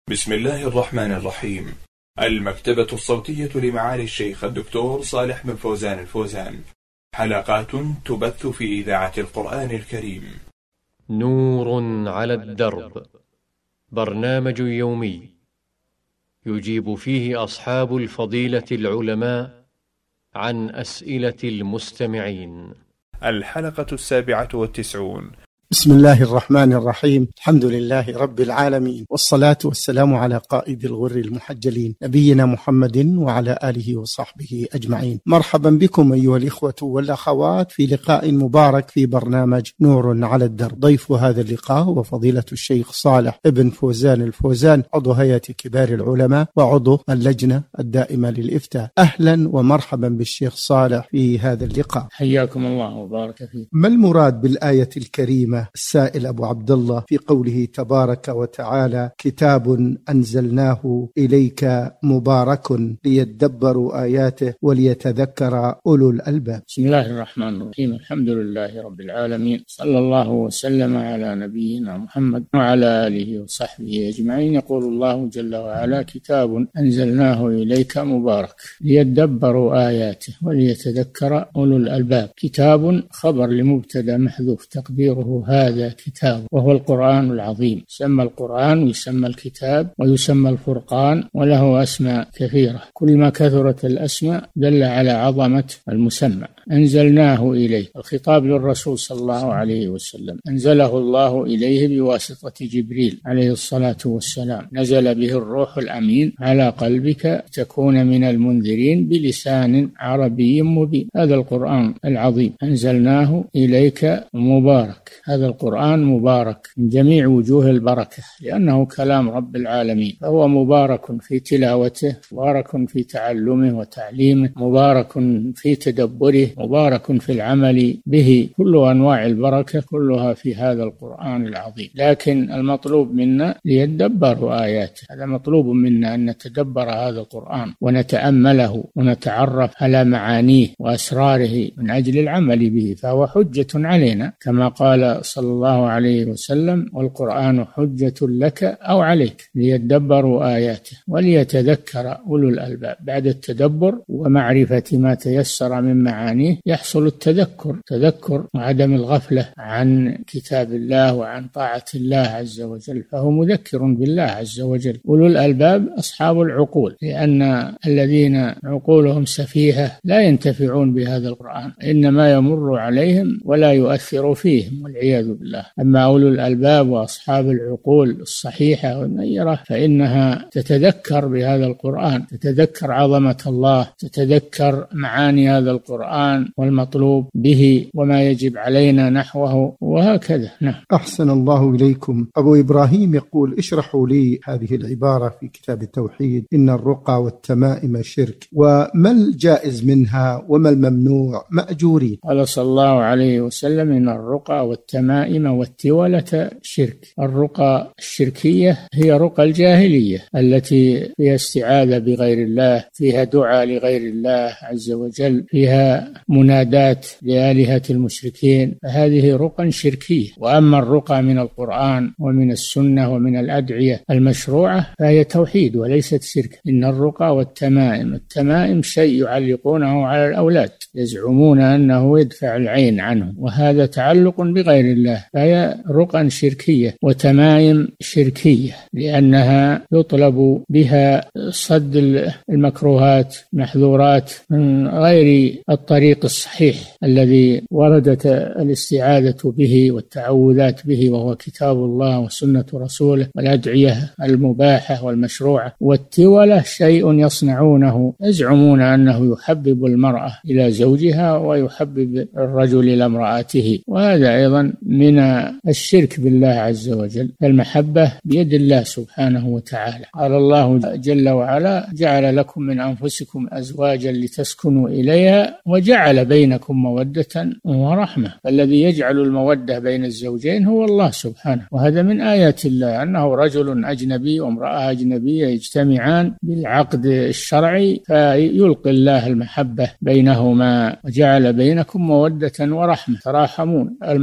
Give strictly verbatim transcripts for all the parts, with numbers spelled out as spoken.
بسم الله الرحمن الرحيم. المكتبة الصوتية لمعالي الشيخ الدكتور صالح بن فوزان الفوزان، حلقات تبث في إذاعة القرآن الكريم. نور على الدرب، برنامج يومي يجيب فيه أصحاب الفضيلة العلماء عن أسئلة المستمعين. الحلقة السابعة والتسعون. بسم الله الرحمن الرحيم. الحمد لله رب العالمين، والصلاة والسلام على قائد الغر المحجلين نبينا محمد وعلى آله وصحبه أجمعين. مرحبا بكم أيها الإخوة والأخوات في لقاء مبارك في برنامج نور على الدرب. ضيف هذا اللقاء هو فضيلة الشيخ صالح بن فوزان الفوزان، عضو هيئة كبار العلماء وعضو اللجنة الدائمة للإفتاء. أهلا ومرحبا بالشيخ صالح في هذا اللقاء. حياكم الله وبارك فيك. ما المراد بالآية الكريمة السائل أبو عبد الله في قوله تبارك وتعالى: كتاب أنزلناه إليك مبارك ليدبروا آياته وليتذكر أولو الألباب؟ بسم الله الرحمن الرحيم. الحمد لله رب العالمين، صلى الله وسلم على نبينا محمد وعلى آله وصحبه أجمعين. يقول الله جل وعلا: كتاب أنزلناه إليك مبارك ليدبروا آياته وليتذكر أولو الألباب. كتاب خبر لمبتدأ محذوف تقديره هذا كتاب، وهو القرآن العظيم. يسمى القرآن ويسمى الكتاب ويسمى الفرقان، وله أسماء كثيرة. كل ما كثرت الأسماء دل على عظمة المسمى. أنزلناه إليه، الخطاب للرسول صلى الله عليه وسلم، أنزله الله إليه بواسطة جبريل عليه الصلاة والسلام. نزل به الروح الأمين على قلبك تكون من المنذرين بلسان عربي مبين. هذا القرآن العظيم أنزلناه إليك مبارك. هذا القرآن مبارك من جميع وجوه البركة، لأنه كلام رب العالمين، فهو مبارك في تلاوته، مبارك في تعلمه وتعليمه، مبارك في تدبره، مبارك في العمل به. كل أنواع البركة كلها في هذا القرآن العظيم. لكن المطلوب منا ليدبروا آياته. هذا مطلوب منا أن نتدبر هذا القرآن ونتأمله ونتعرف على معانيه وأسراره من أجل العمل به، فهو حجة علينا كما قال صلى الله عليه وسلم: والقرآن حجة لك أو عليك ليدبروا آياته وليتذكر أولو الألباب. بعد التدبر ومعرفة ما تيسر من معانيه يحصل التذكر، تذكر وعدم الغفلة عن كتاب الله وعن طاعة الله عز وجل، فهو مذكر بالله عز وجل. أولو الألباب أصحاب العقول، لأن الذين عقولهم سفيهة لا ينتفعون بهذا القرآن، إنما يمر عليهم ولا يؤثر فيهم والعياذ بالله. أما أولو الألباب وأصحاب العقول الصحيحة والنيرة فإنها تتذكر بهذا القرآن، تتذكر عظمة الله، تتذكر معاني هذا القرآن والمطلوب به وما يجب علينا نحوه، وهكذا. نعم. أحسن الله إليكم. أبو إبراهيم يقول: اشرحوا لي هذه العبارة في كتاب التوحيد: إن الرقى والتمائم شرك، وما الجائز منها وما الممنوع مأجورين؟ قال صلى الله عليه وسلم: إن الرقى والتمائم والتولة شرك. الرقى الشركية هي رقى الجاهلية التي فيها استعاذة بغير الله، فيها دعاء لغير الله عز وجل، فيها منادات لآلهة المشركين، فهذه رقى شركية. وأما الرقى من القرآن ومن السنة ومن الأدعية المشروعة فهي توحيد وليست شرك. إن الرقى والتمائم، التمائم شيء يعلقونه على الأولاد يزعمون أنه يدفع العين عنهم، وهذا تعلق بغير الله، فهي رقى شركية وتمائم شركية، لأنها يطلب بها صد المكروهات محظورات من غير الطريق الصحيح الذي وردت الاستعاذة به والتعوذات به، وهو كتاب الله وسنة رسوله والأدعية المباحة والمشروعة. والتولة شيء يصنعونه، يزعمون أنه يحبب المرأة إلى زوجها ويحبب الرجل إلى امرأته، وهذا أيضا من الشرك بالله عز وجل. المحبة بيد الله سبحانه وتعالى. قال الله جل وعلا: جعل لكم من أنفسكم أزواجا لتسكنوا إليها وجعل بينكم مودة ورحمة. فالذي يجعل المودة بين الزوجين هو الله سبحانه، وهذا من آيات الله، أنه رجل أجنبي وامرأة أجنبية يجتمعان بالعقد الشرعي فيلقي الله المحبة بينهما، وجعل بينكم مودة ورحمة، تراحمون. المرأة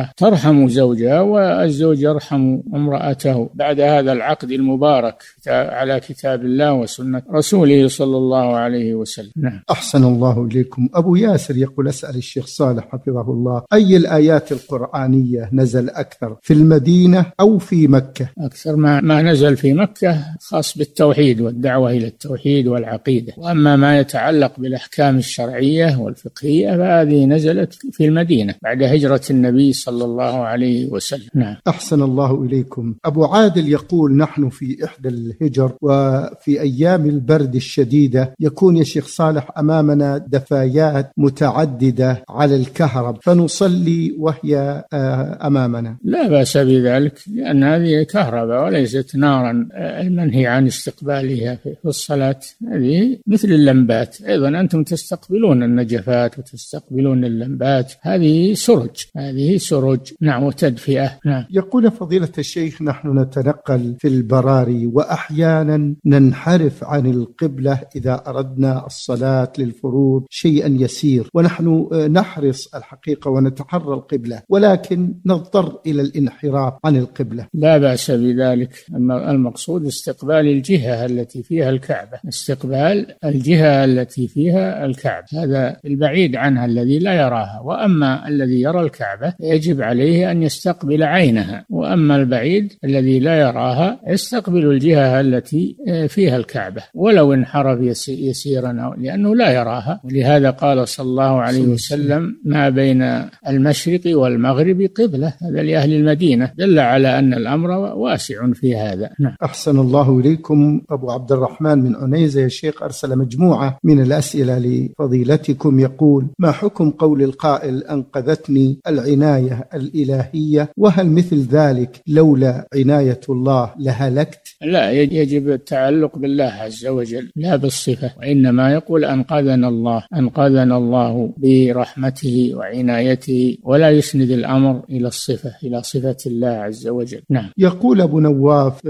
المرأة ترحم زوجها والزوج يرحم امرأته بعد هذا العقد المبارك على كتاب الله وسنة رسوله صلى الله عليه وسلم. نعم. أحسن الله إليكم. أبو ياسر يقول: أسأل الشيخ صالح حفظه الله، أي الآيات القرآنية نزل أكثر، في المدينة أو في مكة؟ أكثر ما, ما نزل في مكة خاص بالتوحيد والدعوة إلى التوحيد والعقيدة، وأما ما يتعلق بالأحكام الشرعية والفقهية فهذه نزلت في المدينة بعد هجرة النبي صلى الله عليه وسلم. نعم. أحسن الله إليكم. أبو عادل يقول: نحن في إحدى الهجر وفي أيام البرد الشديدة يكون يا شيخ صالح أمامنا دفايات متعددة على الكهرب فنصلي وهي أمامنا. لا بأس بذلك، لأن هذه كهرباء وليست نارا المنهي عن استقبالها في الصلاة. هذه مثل اللمبات، أيضا أنتم تستقبلون النجفات وتستقبلون اللمبات، هذه سرج، هذه سرج. نعم، وتدفئة. نعم. يقول فضيلة الشيخ: نحن نتنقل في البراري وأحيانا ننحرف عن القبلة إذا أردنا الصلاة للفروض شيئا يسير، ونحن نحرص الحقيقة ونتحرى القبلة، ولكن نضطر إلى الانحراف عن القبلة. لا بأس بذلك، أما المقصود استقبال الجهة التي فيها الكعبة، استقبال الجهة التي فيها الكعبة، هذا البعيد عنها الذي لا يراها، وأما الذي يرى الكعبة يجب عليه أن يستقبل عينها، وأما البعيد الذي لا يراها يستقبل الجهة التي فيها الكعبة ولو انحرف يسيرا، لأنه لا يراها. ولهذا قال صلى الله عليه وسلم: ما بين المشرق والمغرب قبلة، هذا لأهل المدينة، دل على أن الأمر واسع في هذا. نعم. أحسن الله إليكم. أبو عبد الرحمن من عنيزة يا شيخ أرسل مجموعة من الأسئلة لفضيلتكم، يقول: ما حكم قول القائل: أنقذتني العناية الإلهية، وهل مثل ذلك لولا عناية الله لهلكت؟ لا، يجب التعلق بالله عز وجل لا بالصفة، وإنما يقول: أنقذنا الله، أنقذنا الله برحمته وعنايته، ولا يسند الأمر إلى الصفة، إلى صفة الله عز وجل. نعم. يقول أبو نواف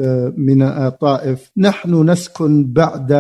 من طائف: نحن نسكن بعد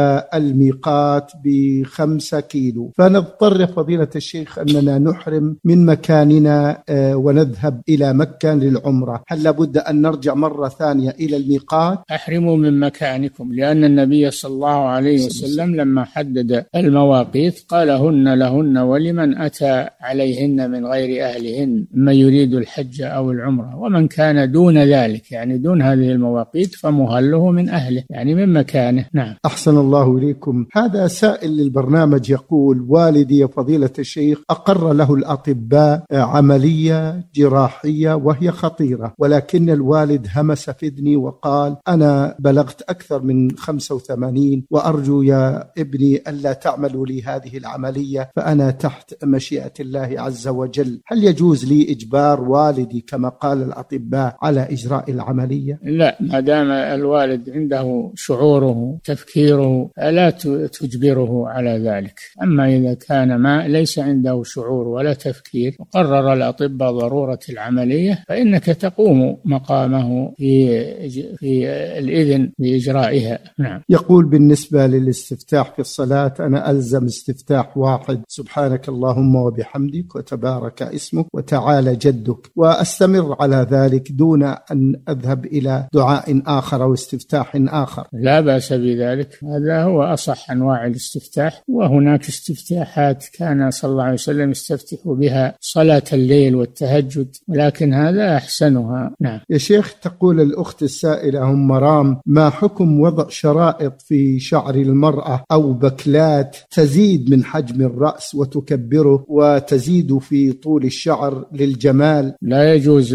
الميقات بخمسة كيلو، فنضطر فضيلة الشيخ أننا نحرم من مكاننا ونذهب إلى مكة للعمرة، هل لابد أن نرجع مرة ثانية إلى الميقات؟ أحرموا من مكانكم، لأن النبي صلى الله عليه وسلم لما حدد المواقيت قال: هن لهن ولمن أتى عليهن من غير أهلهن من يريد الحج أو العمرة، ومن كان دون ذلك، يعني دون هذه المواقيت، فمهله من أهله، يعني من مكانه. نعم. أحسن الله إليكم. هذا سائل للبرنامج يقول: والدي فضيلة الشيخ أقر له الأطباء عملية جراحية وهي خطيرة، ولكن الوالد همس في اذني وقال: أنا بلغت أكثر من خمسة وثمانين وأرجو يا ابني ألا تعملوا لي هذه العملية، فأنا تحت مشيئة الله عز وجل، هل يجوز لي إجبار والدي كما قال الأطباء على إجراء العملية؟ لا، ما دام الوالد عنده شعوره تفكيره لا تجبره على ذلك. أما إذا كان ما ليس عنده شعور ولا تفكير وقرر الأطباء ضرورة العملية، فإنك تقوم مقامه في في الإذن بإجرائها. نعم. يقول: بالنسبة للاستفتاح في الصلاة أنا ألزم استفتاح واحد: سبحانك اللهم وبحمدك وتبارك اسمك وتعالى جدك، وأستمر على ذلك دون أن أذهب إلى دعاء آخر أو استفتاح آخر. لا بأس بذلك، هذا هو أصح أنواع الاستفتاح، وهناك استفتاحات كان صلى الله عليه وسلم يستفتح بها صلاة الليل والتهجد، ولكن هذا أحسنها. نعم. يا شيخ، تقول الأخت السائلة أم مرام: ما حكم وضع شرائط في شعر المرأة أو بكلات تزيد من حجم الرأس وتكبره وتزيد في طول الشعر للجمال؟ لا يجوز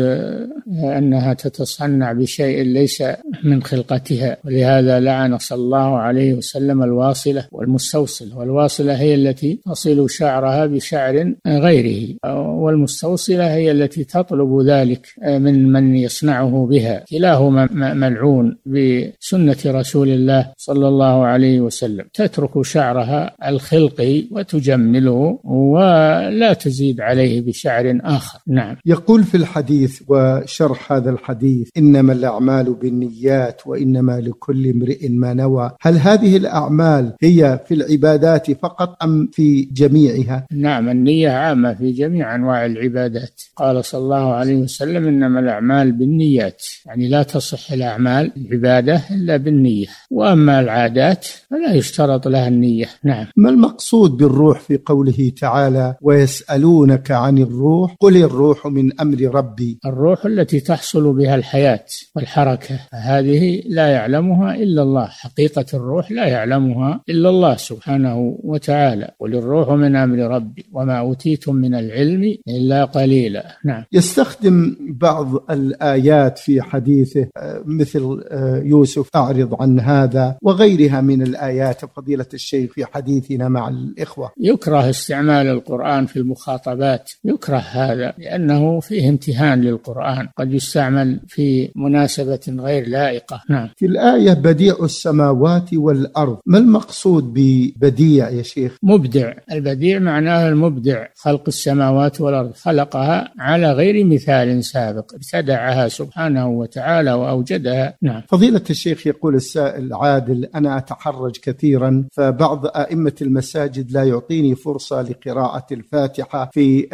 أنها تتصنع بشيء ليس من خلقتها، ولهذا لعن صلى الله عليه وسلم الواصلة والمستوصلة، والواصلة هي التي تصل شعرها بشعر غيره، والمستوصلة هي التي تطلب ذلك من من يصنعه بها، كلاهما ملعون بسنة رسول الله صلى الله عليه وسلم. تترك شعرها الخلقي وتجمله ولا تزيد عليه بشعر آخر. نعم. يقول في الحديث وشرح هذا الحديث: إنما الأعمال بالنيات وإنما لكل امرئ ما نوى، هل هذه الأعمال هي في العبادات فقط أم في جميعها؟ نعم، النية عامة في جميع أنواع العبادات. قال قال صلى الله عليه وسلم: إنما الأعمال بالنيات، يعني لا تصح الأعمال العبادة إلا بالنية، وأما العادات فلا يشترط لها النية. نعم. ما المقصود بالروح في قوله تعالى: ويسألونك عن الروح قل الروح من أمر ربي؟ الروح التي تحصل بها الحياة والحركة، فهذه لا يعلمها إلا الله، حقيقة الروح لا يعلمها إلا الله سبحانه وتعالى. قل الروح من أمر ربي وما أوتيتم من العلم إلا قليلا. نعم. يستخدم بعض الآيات في حديثه مثل يوسف أعرض عن هذا وغيرها من الآيات فضيلة الشيخ في حديثنا مع الإخوة. يكره استعمال القرآن في المخاطبات، يكره هذا لأنه فيه امتهان للقرآن، قد يستعمل في مناسبة غير لائقة. نعم. في الآية بديع السماوات والأرض، ما المقصود ببديع يا شيخ؟ مبدع. البديع معناه المبدع، خلق السماوات والأرض، خلقها على غير مثال سابق، ابتدعها سبحانه وتعالى وأوجدها. نعم. فضيلة الشيخ يقول السائل عادل: أنا أتحرج كثيرا، فبعض أئمة المساجد لا يعطيني فرصة لقراءة الفاتحة في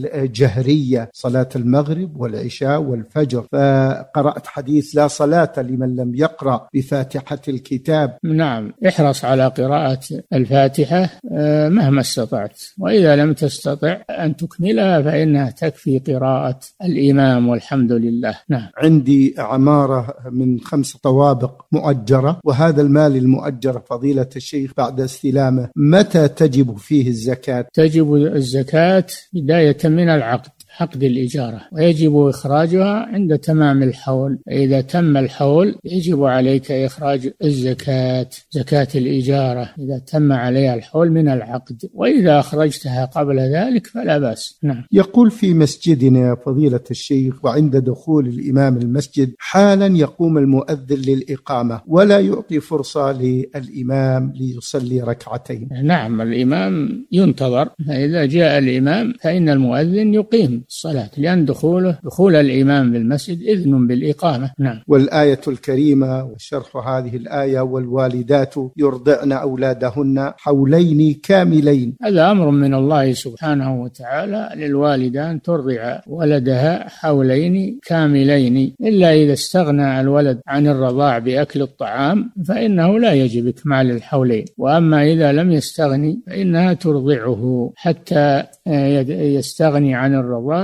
الجهرية، صلاة المغرب والعشاء والفجر، فقرأت حديث لا صلاة لمن لم يقرأ بفاتحة الكتاب. نعم، احرص على قراءة الفاتحة مهما استطعت، وإذا لم تستطع أن تكملها فإنها تكفي قراءة الإمام والحمد لله. نعم. عندي عمارة من خمس طوابق مؤجرة، وهذا المال المؤجر فضيلة الشيخ بعد استلامه متى تجب فيه الزكاة؟ تجب الزكاة بداية من العقد، عقد الإجارة، ويجب إخراجها عند تمام الحول. إذا تم الحول يجب عليك إخراج الزكاة، زكاة الإجارة، إذا تم عليها الحول من العقد، وإذا أخرجتها قبل ذلك فلا بأس. نعم. يقول: في مسجدنا فضيلة الشيخ وعند دخول الإمام المسجد حالا يقوم المؤذن للإقامة ولا يعطي فرصة للإمام ليصلي ركعتين. نعم، الإمام ينتظر، فإذا جاء الإمام فإن المؤذن يقيم الصلاة، لأن دخوله دخول الإمام بالمسجد إذن بالإقامة. نعم. والآية الكريمة وشرح هذه الآية: والوالدات يرضعن أولادهن حولين كاملين، هذا أمر من الله سبحانه وتعالى للوالدة أن ترضع ولدها حولين كاملين، إلا إذا استغنى الولد عن الرضاع بأكل الطعام فإنه لا يجب إكمال الحولين، وأما إذا لم يستغني فإنها ترضعه حتى يستغني عن الرضاع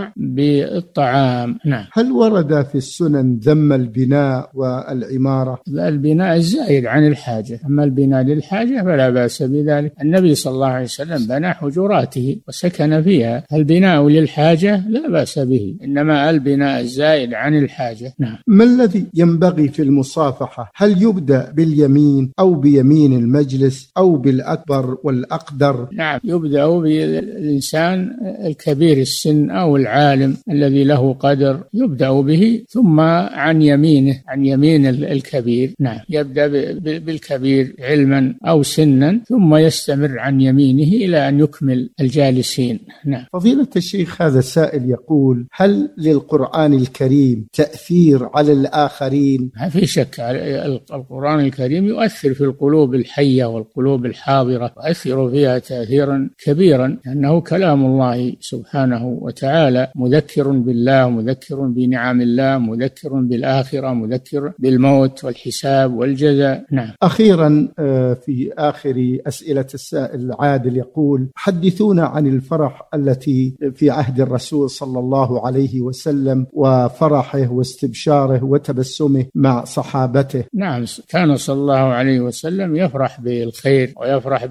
بالطعام. نعم. هل ورد في السنن ذم البناء والعمارة؟ البناء الزائد عن الحاجة، أما البناء للحاجة فلا بأس بذلك. النبي صلى الله عليه وسلم بنى حجراته وسكن فيها، البناء للحاجة لا بأس به، إنما البناء الزائد عن الحاجة. نعم. ما الذي ينبغي في المصافحة؟ هل يبدأ باليمين أو بيمين المجلس أو بالأكبر والأقدر؟ نعم، يبدأ بالإنسان الكبير السن أو العالم الذي له قدر، يبدأ به ثم عن يمينه، عن يمين الكبير. نعم، يبدأ بالكبير علما أو سنا ثم يستمر عن يمينه إلى أن يكمل الجالسين. نعم. فضيلة الشيخ هذا السائل يقول: هل للقرآن الكريم تأثير على الآخرين؟ ما في شك، القرآن الكريم يؤثر في القلوب الحية والقلوب الحاضرة، يؤثر فيها تأثيرا كبيرا، لأنه كلام الله سبحانه وتعالى، مذكر بالله، مذكر بنعم الله، مذكر بالآخرة، مذكر بالموت والحساب والجزاء. نعم. أخيرا في آخر أسئلة السائل عادل يقول: حدثونا عن الفرح التي في عهد الرسول صلى الله عليه وسلم وفرحه واستبشاره وتبسمه مع صحابته. نعم، كان صلى الله عليه وسلم يفرح بالخير ويفرح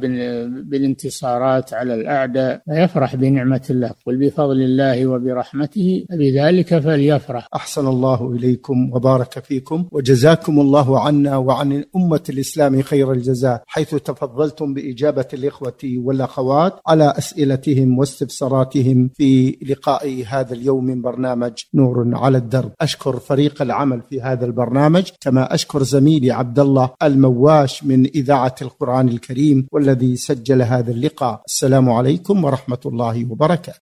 بالانتصارات على الأعداء، ويفرح بنعمة الله. قل بفضل الله وبرحمته فبذلك فليفرح. أحسن الله إليكم وبارك فيكم، وجزاكم الله عنا وعن أمة الإسلام خير الجزاء، حيث تفضلتم بإجابة الإخوة والأخوات على أسئلتهم واستفساراتهم في لقاء هذا اليوم من برنامج نور على الدرب. أشكر فريق العمل في هذا البرنامج، كما أشكر زميلي عبد الله المواش من إذاعة القرآن الكريم والذي سجل هذا اللقاء. السلام عليكم ورحمة الله وبركاته.